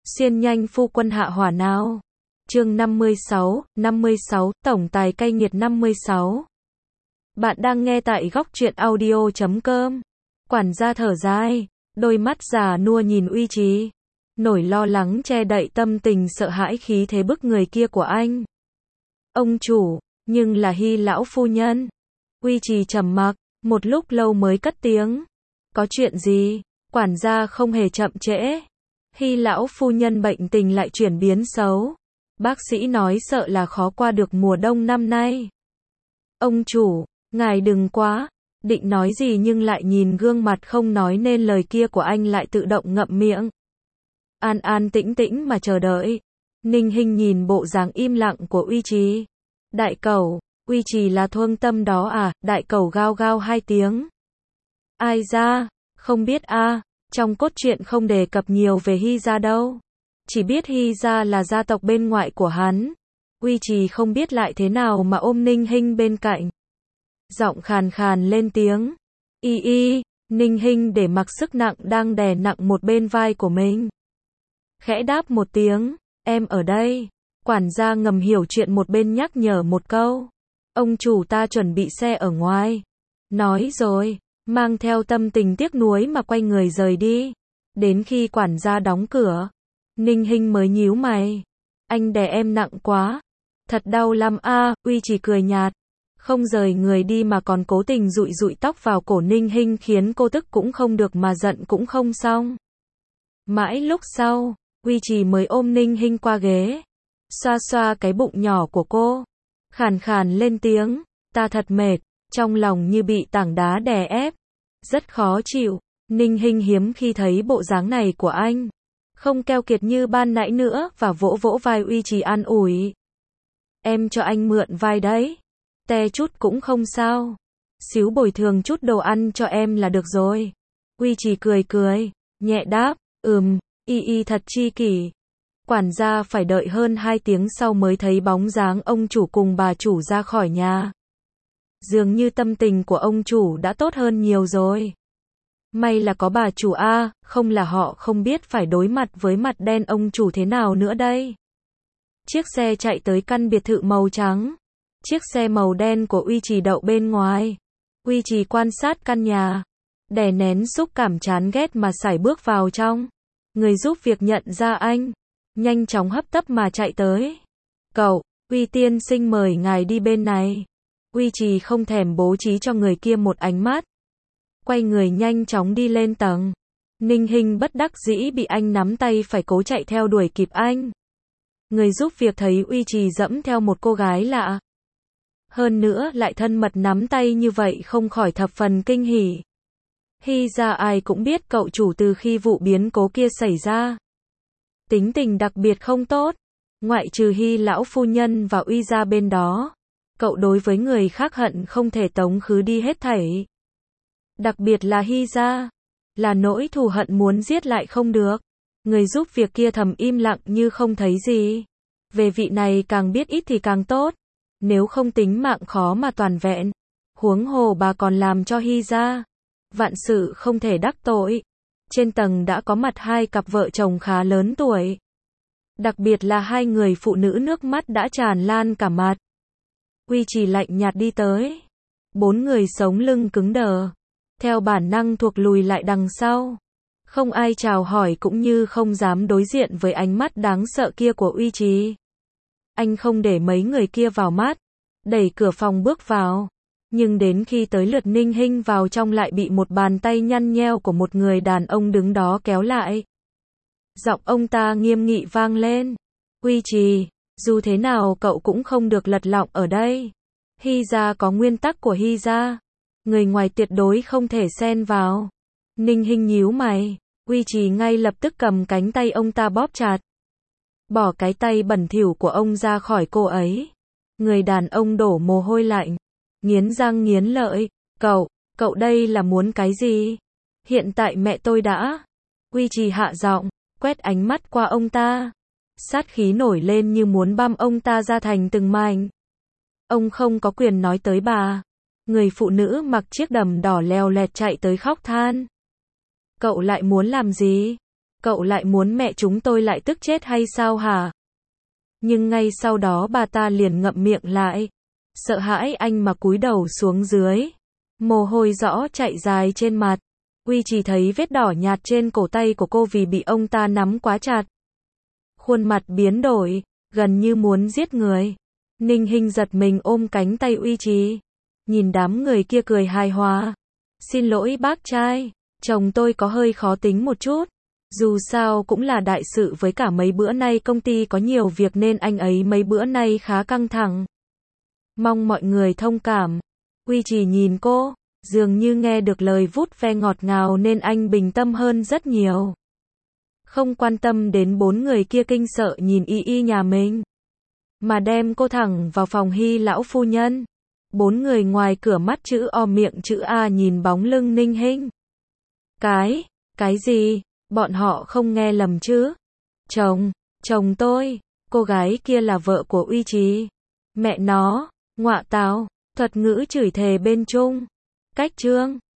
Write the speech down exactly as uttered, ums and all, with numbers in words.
Xiên nhanh phu quân hạ hỏa nào. Chương năm mươi sáu, năm mươi sáu, tổng tài cay nghiệt năm mươi sáu. Bạn đang nghe tại góc truyện audio chấm com. Quản gia thở dài, đôi mắt già nua nhìn Uy Trì, nổi lo lắng che đậy tâm tình sợ hãi khí thế bức người kia của anh. Ông chủ, nhưng là Hy lão phu nhân. Uy Trì trầm mặc, một lúc lâu mới cất tiếng. Có chuyện gì? Quản gia không hề chậm trễ. Hy lão phu nhân bệnh tình lại chuyển biến xấu. Bác sĩ nói sợ là khó qua được mùa đông năm nay. Ông chủ, ngài đừng quá, định nói gì nhưng lại nhìn gương mặt không nói nên lời kia của anh lại tự động ngậm miệng. An an tĩnh tĩnh mà chờ đợi. Ninh Hinh nhìn bộ dáng im lặng của Uy Trì. Đại cẩu, Uy Trì là thương tâm đó à? Đại cẩu gao gao hai tiếng. Ai ra, không biết a, à, trong cốt truyện không đề cập nhiều về Hy gia đâu. Chỉ biết Hy gia là gia tộc bên ngoại của hắn. Uy Trì không biết lại thế nào mà ôm Ninh Hinh bên cạnh. Giọng khàn khàn lên tiếng. Y y, Ninh Hinh để mặc sức nặng đang đè nặng một bên vai của mình. Khẽ đáp một tiếng, em ở đây. Quản gia ngầm hiểu chuyện một bên nhắc nhở một câu. Ông chủ ta chuẩn bị xe ở ngoài. Nói rồi, mang theo tâm tình tiếc nuối mà quay người rời đi. Đến khi quản gia đóng cửa, Ninh Hinh mới nhíu mày. Anh đè em nặng quá. Thật đau lắm a. À, Uy Trì cười nhạt. Không rời người đi mà còn cố tình dụi dụi tóc vào cổ Ninh Hinh khiến cô tức cũng không được mà giận cũng không xong. Mãi lúc sau, Uy Trì mới ôm Ninh Hinh qua ghế. Xoa xoa cái bụng nhỏ của cô. Khàn khàn lên tiếng. Ta thật mệt. Trong lòng như bị tảng đá đè ép. Rất khó chịu. Ninh Hinh hiếm khi thấy bộ dáng này của anh. Không keo kiệt như ban nãy nữa và vỗ vỗ vai Uy Trì an ủi. Em cho anh mượn vai đấy. Te chút cũng không sao. Xíu bồi thường chút đồ ăn cho em là được rồi. Uy Trì cười cười, nhẹ đáp, ừm, y y thật chi kỷ. Quản gia phải đợi hơn hai tiếng sau mới thấy bóng dáng ông chủ cùng bà chủ ra khỏi nhà. Dường như tâm tình của ông chủ đã tốt hơn nhiều rồi. May là có bà chủ a, không là họ không biết phải đối mặt với mặt đen ông chủ thế nào nữa đây. Chiếc xe chạy tới căn biệt thự màu trắng. Chiếc xe màu đen của Uy Trì đậu bên ngoài. Uy Trì quan sát căn nhà, đè nén xúc cảm chán ghét mà sải bước vào trong. Người giúp việc nhận ra anh, nhanh chóng hấp tấp mà chạy tới. Cậu, Uy tiên sinh mời ngài đi bên này. Uy Trì không thèm bố trí cho người kia một ánh mắt. Quay người nhanh chóng đi lên tầng. Ninh Hinh bất đắc dĩ bị anh nắm tay phải cố chạy theo đuổi kịp anh. Người giúp việc thấy Uy Trì dẫm theo một cô gái lạ. Hơn nữa lại thân mật nắm tay như vậy không khỏi thập phần kinh hỉ. Hy ra ai cũng biết cậu chủ từ khi vụ biến cố kia xảy ra. Tính tình đặc biệt không tốt. Ngoại trừ Hy lão phu nhân và Uy gia bên đó. Cậu đối với người khác hận không thể tống khứ đi hết thảy. Đặc biệt là Hy gia. Là nỗi thù hận muốn giết lại không được. Người giúp việc kia thầm im lặng như không thấy gì. Về vị này càng biết ít thì càng tốt. Nếu không tính mạng khó mà toàn vẹn. Huống hồ bà còn làm cho Hy gia. Vạn sự không thể đắc tội. Trên tầng đã có mặt hai cặp vợ chồng khá lớn tuổi. Đặc biệt là hai người phụ nữ nước mắt đã tràn lan cả mặt. Uy Trì lạnh nhạt đi tới. Bốn người sống lưng cứng đờ. Theo bản năng thuộc lùi lại đằng sau. Không ai chào hỏi cũng như không dám đối diện với ánh mắt đáng sợ kia của Uy Trì. Anh không để mấy người kia vào mắt. Đẩy cửa phòng bước vào. Nhưng đến khi tới lượt Ninh Hinh vào trong lại bị một bàn tay nhăn nheo của một người đàn ông đứng đó kéo lại. Giọng ông ta nghiêm nghị vang lên. Uy Trì, dù thế nào cậu cũng không được lật lọng ở đây. Hy gia có nguyên tắc của Hy gia. Người ngoài tuyệt đối không thể xen vào. Ninh Hinh nhíu mày. Uy Trì ngay lập tức cầm cánh tay ông ta bóp chặt. Bỏ cái tay bẩn thỉu của ông ra khỏi cô ấy. Người đàn ông đổ mồ hôi lạnh. Nghiến răng nghiến lợi. Cậu, cậu đây là muốn cái gì? Hiện tại mẹ tôi đã. Uy Trì hạ giọng, quét ánh mắt qua ông ta. Sát khí nổi lên như muốn băm ông ta ra thành từng mảnh. Ông không có quyền nói tới bà. Người phụ nữ mặc chiếc đầm đỏ leo lẹt chạy tới khóc than. Cậu lại muốn làm gì? Cậu lại muốn mẹ chúng tôi lại tức chết hay sao hả? Nhưng ngay sau đó bà ta liền ngậm miệng lại. Sợ hãi anh mà cúi đầu xuống dưới. Mồ hôi rõ chạy dài trên mặt. Uy chỉ thấy vết đỏ nhạt trên cổ tay của cô vì bị ông ta nắm quá chặt. Khuôn mặt biến đổi, gần như muốn giết người. Ninh Hinh giật mình ôm cánh tay Uy Trì. Nhìn đám người kia cười hài hòa. Xin lỗi bác trai, chồng tôi có hơi khó tính một chút. Dù sao cũng là đại sự với cả mấy bữa nay công ty có nhiều việc nên anh ấy mấy bữa nay khá căng thẳng. Mong mọi người thông cảm. Uy Trì nhìn cô, dường như nghe được lời vuốt ve ngọt ngào nên anh bình tâm hơn rất nhiều. Không quan tâm đến bốn người kia kinh sợ nhìn y y nhà mình, mà đem cô thẳng vào phòng Hy lão phu nhân. Bốn người ngoài cửa mắt chữ O miệng chữ A nhìn bóng lưng Ninh Hinh. Cái, cái gì? Bọn họ không nghe lầm chứ? Chồng, chồng tôi, cô gái kia là vợ của Uy Trì. Mẹ nó, ngọa tào, thuật ngữ chửi thề bên Trung. Cách Trương.